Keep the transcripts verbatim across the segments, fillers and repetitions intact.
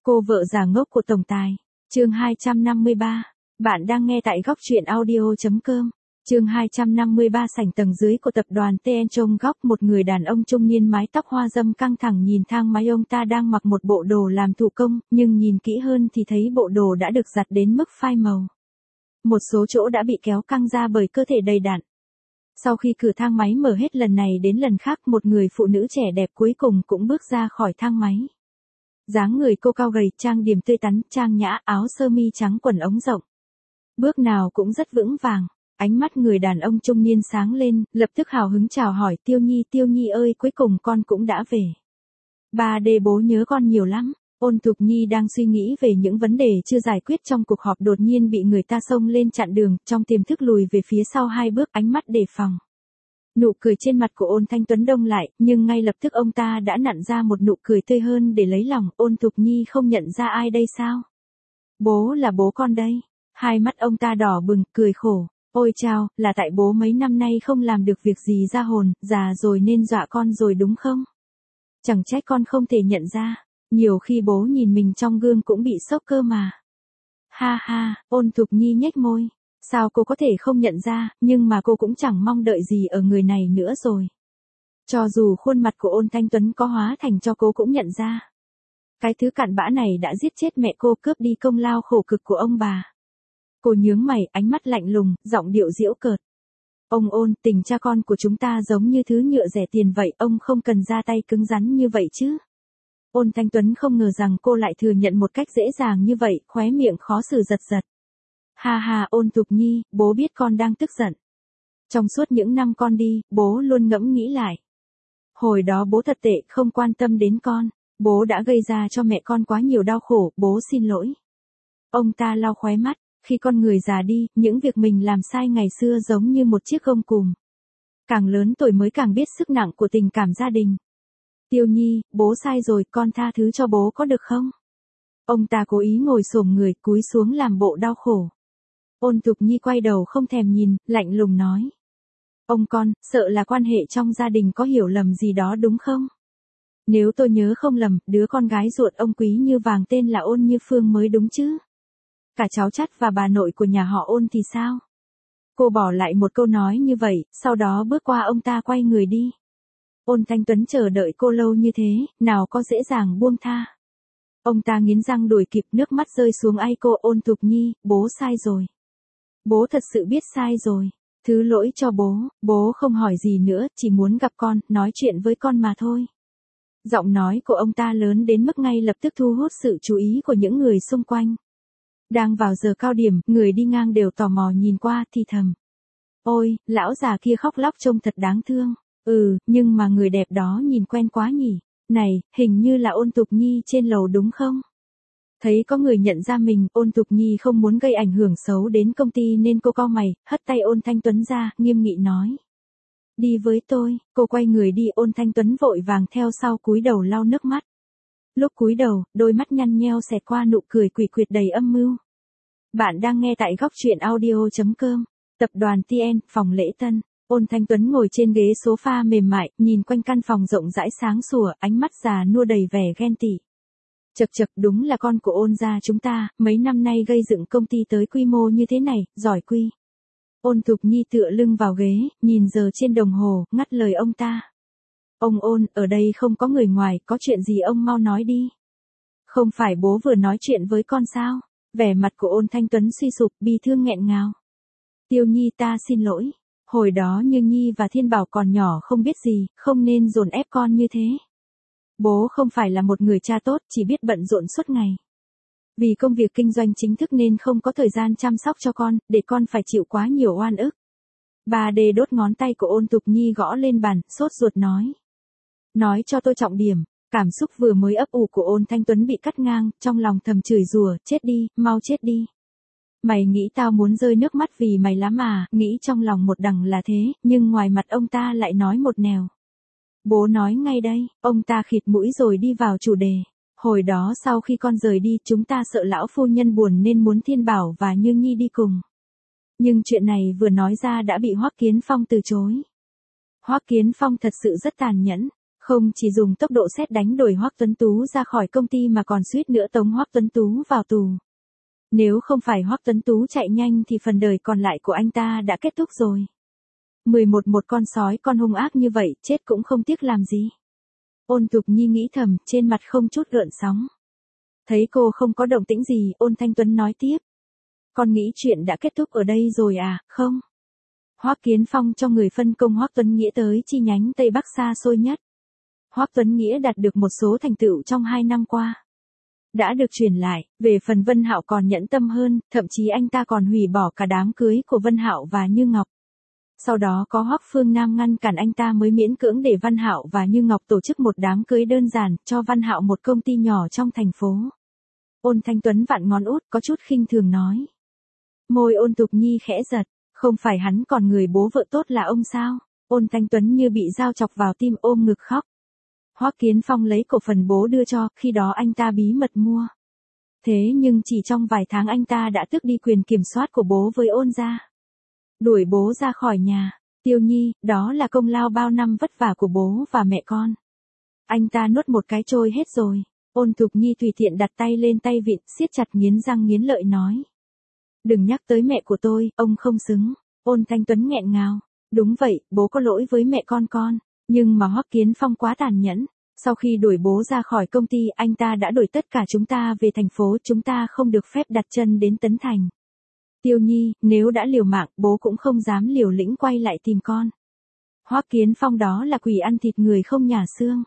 Cô vợ già ngốc của tổng tài. Chương hai trăm năm mươi ba. Bạn đang nghe tại góc truyện audio.com. Chương hai trăm năm mươi ba. Sảnh tầng dưới của tập đoàn tê en trong góc, một người đàn ông trung niên mái tóc hoa râm căng thẳng nhìn thang máy. Ông ta đang mặc một bộ đồ làm thủ công, nhưng nhìn kỹ hơn thì thấy bộ đồ đã được giặt đến mức phai màu. Một số chỗ đã bị kéo căng ra bởi cơ thể đầy đặn. Sau khi cửa thang máy mở hết lần này đến lần khác, một người phụ nữ trẻ đẹp cuối cùng cũng bước ra khỏi thang máy. Dáng người cô cao gầy, trang điểm tươi tắn, trang nhã, áo sơ mi trắng quần ống rộng. Bước nào cũng rất vững vàng. Ánh mắt người đàn ông trung niên sáng lên, lập tức hào hứng chào hỏi, Tiêu Nhi, Tiêu Nhi ơi, cuối cùng con cũng đã về. Ba đê bố nhớ con nhiều lắm. Ôn Thục Nhi đang suy nghĩ về những vấn đề chưa giải quyết trong cuộc họp, đột nhiên bị người ta xông lên chặn đường, trong tiềm thức lùi về phía sau hai bước, ánh mắt đề phòng. Nụ cười trên mặt của Ôn Thanh Tuấn đông lại, nhưng ngay lập tức ông ta đã nặn ra một nụ cười tươi hơn để lấy lòng. Ôn Thục Nhi không nhận ra ai đây sao? Bố là bố con đây. Hai mắt ông ta đỏ bừng, cười khổ. Ôi chao, là tại bố mấy năm nay không làm được việc gì ra hồn, già rồi nên dọa con rồi đúng không? Chẳng trách con không thể nhận ra. Nhiều khi bố nhìn mình trong gương cũng bị sốc cơ mà. Ha ha, Ôn Thục Nhi nhếch môi. Sao cô có thể không nhận ra, nhưng mà cô cũng chẳng mong đợi gì ở người này nữa rồi. Cho dù khuôn mặt của Ôn Thanh Tuấn có hóa thành cho cô cũng nhận ra. Cái thứ cặn bã này đã giết chết mẹ cô, cướp đi công lao khổ cực của ông bà. Cô nhướng mày, ánh mắt lạnh lùng, giọng điệu giễu cợt. Ông Ôn, tình cha con của chúng ta giống như thứ nhựa rẻ tiền vậy, ông không cần ra tay cứng rắn như vậy chứ. Ôn Thanh Tuấn không ngờ rằng cô lại thừa nhận một cách dễ dàng như vậy, khóe miệng khó xử giật giật. Ha ha, Ôn Thục Nhi, bố biết con đang tức giận. Trong suốt những năm con đi, bố luôn ngẫm nghĩ lại. Hồi đó bố thật tệ, không quan tâm đến con. Bố đã gây ra cho mẹ con quá nhiều đau khổ, bố xin lỗi. Ông ta lau khóe mắt, khi con người già đi, những việc mình làm sai ngày xưa giống như một chiếc gông cùm. Càng lớn tuổi mới càng biết sức nặng của tình cảm gia đình. Tiêu Nhi, bố sai rồi, con tha thứ cho bố có được không? Ông ta cố ý ngồi xổm người, cúi xuống làm bộ đau khổ. Ôn Thục Nhi quay đầu không thèm nhìn, lạnh lùng nói. Ông con, sợ là quan hệ trong gia đình có hiểu lầm gì đó đúng không? Nếu tôi nhớ không lầm, đứa con gái ruột ông quý như vàng tên là Ôn Như Phương mới đúng chứ? Cả cháu chắt và bà nội của nhà họ Ôn thì sao? Cô bỏ lại một câu nói như vậy, sau đó bước qua ông ta quay người đi. Ôn Thanh Tuấn chờ đợi cô lâu như thế, nào có dễ dàng buông tha. Ông ta nghiến răng đuổi kịp, nước mắt rơi xuống ai cô. Ôn Thục Nhi, bố sai rồi. Bố thật sự biết sai rồi. Thứ lỗi cho bố, bố không hỏi gì nữa, chỉ muốn gặp con, nói chuyện với con mà thôi. Giọng nói của ông ta lớn đến mức ngay lập tức thu hút sự chú ý của những người xung quanh. Đang vào giờ cao điểm, người đi ngang đều tò mò nhìn qua, thì thầm. Ôi, lão già kia khóc lóc trông thật đáng thương. Ừ, nhưng mà người đẹp đó nhìn quen quá nhỉ. Này, hình như là Ôn Thục Nhi trên lầu đúng không? Thấy có người nhận ra mình, Ôn Thục Nhi không muốn gây ảnh hưởng xấu đến công ty nên cô cau mày, hất tay Ôn Thanh Tuấn ra, nghiêm nghị nói. Đi với tôi. Cô quay người đi, Ôn Thanh Tuấn vội vàng theo sau, cúi đầu lau nước mắt. Lúc cúi đầu, đôi mắt nhăn nheo xẹt qua nụ cười quỷ quyệt đầy âm mưu. Bạn đang nghe tại góc truyện audio.com. Tập đoàn tê en, phòng lễ tân. Ôn Thanh Tuấn ngồi trên ghế sofa mềm mại, nhìn quanh căn phòng rộng rãi sáng sủa, ánh mắt già nua đầy vẻ ghen tị. Chật chật, đúng là con của Ôn gia chúng ta, mấy năm nay gây dựng công ty tới quy mô như thế này, giỏi quy. Ôn Thục Nhi tựa lưng vào ghế, nhìn giờ trên đồng hồ, ngắt lời ông ta. Ông Ôn, ở đây không có người ngoài, có chuyện gì ông mau nói đi. Không phải bố vừa nói chuyện với con sao? Vẻ mặt của Ôn Thanh Tuấn suy sụp, bi thương nghẹn ngào. Tiêu Nhi, ta xin lỗi. Hồi đó Như Nhi và Thiên Bảo còn nhỏ không biết gì, không nên dồn ép con như thế. Bố không phải là một người cha tốt, chỉ biết bận rộn suốt ngày. Vì công việc kinh doanh chính thức nên không có thời gian chăm sóc cho con, để con phải chịu quá nhiều oan ức. Bà đê đốt ngón tay của Ôn Thục Nhi gõ lên bàn, sốt ruột nói. Nói cho tôi trọng điểm. Cảm xúc vừa mới ấp ủ của Ôn Thanh Tuấn bị cắt ngang, trong lòng thầm chửi rủa, chết đi, mau chết đi. Mày nghĩ tao muốn rơi nước mắt vì mày lắm à, nghĩ trong lòng một đằng là thế, nhưng ngoài mặt ông ta lại nói một nẻo. Bố nói ngay đây, ông ta khịt mũi rồi đi vào chủ đề. Hồi đó sau khi con rời đi, chúng ta sợ lão phu nhân buồn nên muốn Thiên Bảo và Như Nhi đi cùng. Nhưng chuyện này vừa nói ra đã bị Hoắc Kiến Phong từ chối. Hoắc Kiến Phong thật sự rất tàn nhẫn. Không chỉ dùng tốc độ sét đánh đuổi Hoắc Tuấn Tú ra khỏi công ty mà còn suýt nữa tống Hoắc Tuấn Tú vào tù. Nếu không phải Hoắc Tuấn Tú chạy nhanh thì phần đời còn lại của anh ta đã kết thúc rồi. mười một một con sói con hung ác như vậy, chết cũng không tiếc làm gì. Ôn Thục Nhi nghĩ thầm, trên mặt không chút gợn sóng. Thấy cô không có động tĩnh gì, Ôn Thanh Tuấn nói tiếp. Con nghĩ chuyện đã kết thúc ở đây rồi à, không? Hoắc Kiến Phong cho người phân công Hoắc Tuấn Nghĩa tới chi nhánh Tây Bắc xa xôi nhất. Hoắc Tuấn Nghĩa đạt được một số thành tựu trong hai năm qua. Đã được truyền lại, về phần Vân Hạo còn nhẫn tâm hơn, thậm chí anh ta còn hủy bỏ cả đám cưới của Vân Hạo và Như Ngọc. Sau đó có Hoắc Phương Nam ngăn cản anh ta mới miễn cưỡng để Văn Hạo và Như Ngọc tổ chức một đám cưới đơn giản, cho Văn Hạo một công ty nhỏ trong thành phố. Ôn Thanh Tuấn vặn ngón út, có chút khinh thường nói. Môi Ôn Thục Nhi khẽ giật, không phải hắn còn người bố vợ tốt là ông sao? Ôn Thanh Tuấn như bị dao chọc vào tim ôm ngực khóc. Hoắc Kiến Phong lấy cổ phần bố đưa cho, khi đó anh ta bí mật mua. Thế nhưng chỉ trong vài tháng anh ta đã tước đi quyền kiểm soát của bố với Ôn gia. Đuổi bố ra khỏi nhà, Tiêu Nhi, đó là công lao bao năm vất vả của bố và mẹ con. Anh ta nuốt một cái trôi hết rồi. Ôn Thục Nhi tùy tiện đặt tay lên tay vịn, siết chặt nghiến răng nghiến lợi nói. Đừng nhắc tới mẹ của tôi, ông không xứng. Ôn Thanh Tuấn nghẹn ngào. Đúng vậy, bố có lỗi với mẹ con con. Nhưng mà Hoắc Kiến Phong quá tàn nhẫn. Sau khi đuổi bố ra khỏi công ty, anh ta đã đuổi tất cả chúng ta về thành phố, chúng ta không được phép đặt chân đến Tấn Thành. Tiêu Nhi, nếu đã liều mạng, bố cũng không dám liều lĩnh quay lại tìm con. Hoắc Kiến Phong đó là quỷ ăn thịt người không nhả xương.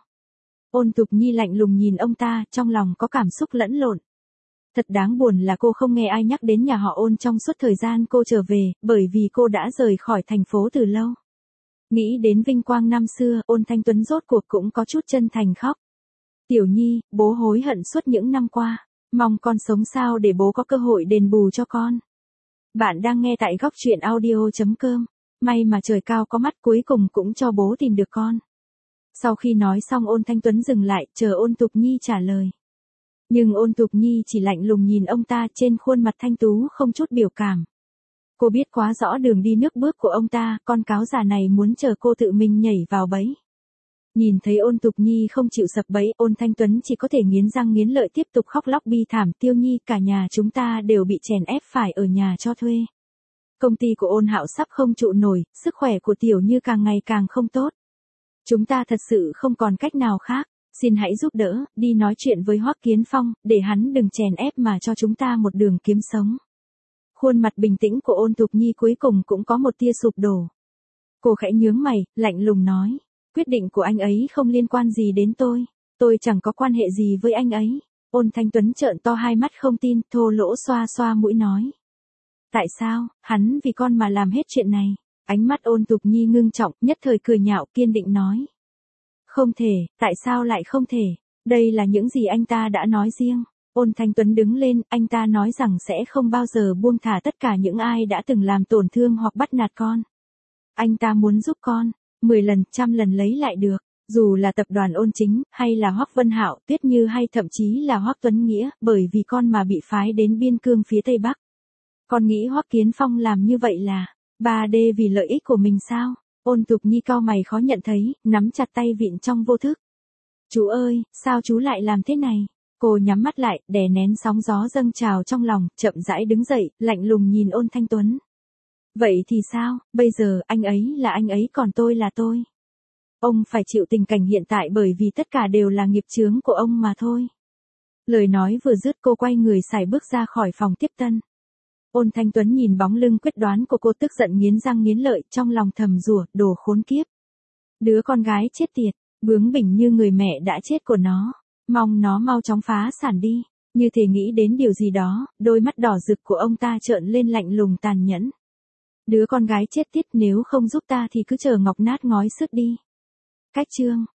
Ôn Thục Nhi lạnh lùng nhìn ông ta, trong lòng có cảm xúc lẫn lộn. Thật đáng buồn là cô không nghe ai nhắc đến nhà họ Ôn trong suốt thời gian cô trở về, bởi vì cô đã rời khỏi thành phố từ lâu. Nghĩ đến vinh quang năm xưa, Ôn Thanh Tuấn rốt cuộc cũng có chút chân thành khóc. Tiểu Nhi, bố hối hận suốt những năm qua, mong con sống sao để bố có cơ hội đền bù cho con. Bạn đang nghe tại góc truyện audio chấm com. May mà trời cao có mắt, cuối cùng cũng cho bố tìm được con. Sau khi nói xong Ôn Thanh Tuấn dừng lại, chờ Ôn Thục Nhi trả lời. Nhưng Ôn Thục Nhi chỉ lạnh lùng nhìn ông ta, trên khuôn mặt thanh tú không chút biểu cảm. Cô biết quá rõ đường đi nước bước của ông ta, con cáo già này muốn chờ cô tự mình nhảy vào bẫy. Nhìn thấy Ôn Thục Nhi không chịu sập bẫy, Ôn Thanh Tuấn chỉ có thể nghiến răng nghiến lợi tiếp tục khóc lóc bi thảm. Tiêu Nhi, cả nhà chúng ta đều bị chèn ép phải ở nhà cho thuê. Công ty của Ôn Hạo sắp không trụ nổi, sức khỏe của Tiểu Như càng ngày càng không tốt. Chúng ta thật sự không còn cách nào khác, xin hãy giúp đỡ, đi nói chuyện với Hoắc Kiến Phong, để hắn đừng chèn ép mà cho chúng ta một đường kiếm sống. Khuôn mặt bình tĩnh của Ôn Thục Nhi cuối cùng cũng có một tia sụp đổ. Cô khẽ nhướng mày, lạnh lùng nói, quyết định của anh ấy không liên quan gì đến tôi, tôi chẳng có quan hệ gì với anh ấy. Ôn Thanh Tuấn trợn to hai mắt không tin, thô lỗ xoa xoa mũi nói. Tại sao, hắn vì con mà làm hết chuyện này? Ánh mắt Ôn Thục Nhi ngưng trọng, nhất thời cười nhạo, kiên định nói. Không thể, tại sao lại không thể? Đây là những gì anh ta đã nói riêng. Ôn Thanh Tuấn đứng lên, anh ta nói rằng sẽ không bao giờ buông thả tất cả những ai đã từng làm tổn thương hoặc bắt nạt con. Anh ta muốn giúp con, mười lần, trăm lần lấy lại được, dù là tập đoàn Ôn Chính, hay là Hoắc Vân Hạo, Tuyết Như hay thậm chí là Hoắc Tuấn Nghĩa, bởi vì con mà bị phái đến biên cương phía Tây Bắc. Con nghĩ Hoắc Kiến Phong làm như vậy là ba D vì lợi ích của mình sao? Ôn Thục Nhi cau mày khó nhận thấy, nắm chặt tay vịn trong vô thức. Chú ơi, sao chú lại làm thế này? Cô nhắm mắt lại, đè nén sóng gió dâng trào trong lòng, chậm rãi đứng dậy, lạnh lùng nhìn Ôn Thanh Tuấn. Vậy thì sao, bây giờ anh ấy là anh ấy còn tôi là tôi. Ông phải chịu tình cảnh hiện tại bởi vì tất cả đều là nghiệp chướng của ông mà thôi. Lời nói vừa dứt cô quay người sải bước ra khỏi phòng tiếp tân. Ôn Thanh Tuấn nhìn bóng lưng quyết đoán của cô tức giận nghiến răng nghiến lợi, trong lòng thầm rủa, đồ khốn kiếp. Đứa con gái chết tiệt, bướng bỉnh như người mẹ đã chết của nó, mong nó mau chóng phá sản đi. Như thể nghĩ đến điều gì đó, đôi mắt đỏ rực của ông ta trợn lên lạnh lùng tàn nhẫn. Đứa con gái chết tiệt, nếu không giúp ta thì cứ chờ ngọc nát ngói sứt đi. Cách chương